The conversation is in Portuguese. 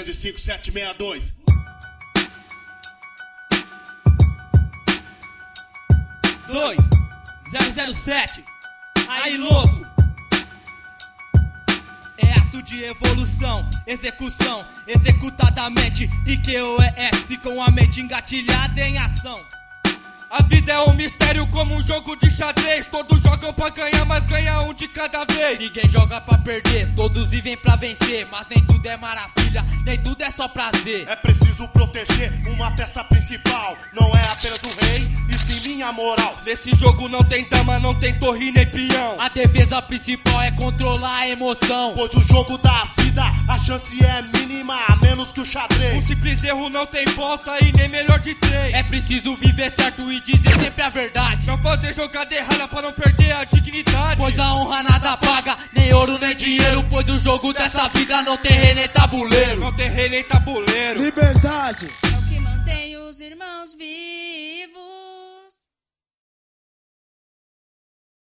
105-762. Dois 007. Aí louco. É ato de evolução, execução, executadamente. IQOES com a mente engatilhada em ação. A vida é um mistério como um jogo de xadrez. Todos jogam pra ganhar, mas ganha um de cada vez. Ninguém joga pra perder, todos vivem pra vencer. Mas nem tudo é maravilha, nem tudo é só prazer. É preciso proteger uma peça principal. Não é apenas o rei, e sim minha moral. Nesse jogo não tem dama, não tem torre nem peão. A defesa principal é controlar a emoção. Pois o jogo da vida, a chance é mínima, a menos que o xadrez. Um simples erro não tem volta e nem melhor de três. É preciso viver certo e dizer sempre a verdade. Não fazer jogada errada pra não perder a dignidade. Pois a honra nada paga, nem ouro nem dinheiro. Pois o jogo dessa vida não tem rei nem tabuleiro. Não tem rei nem tabuleiro. Liberdade é o que mantém os irmãos vivos.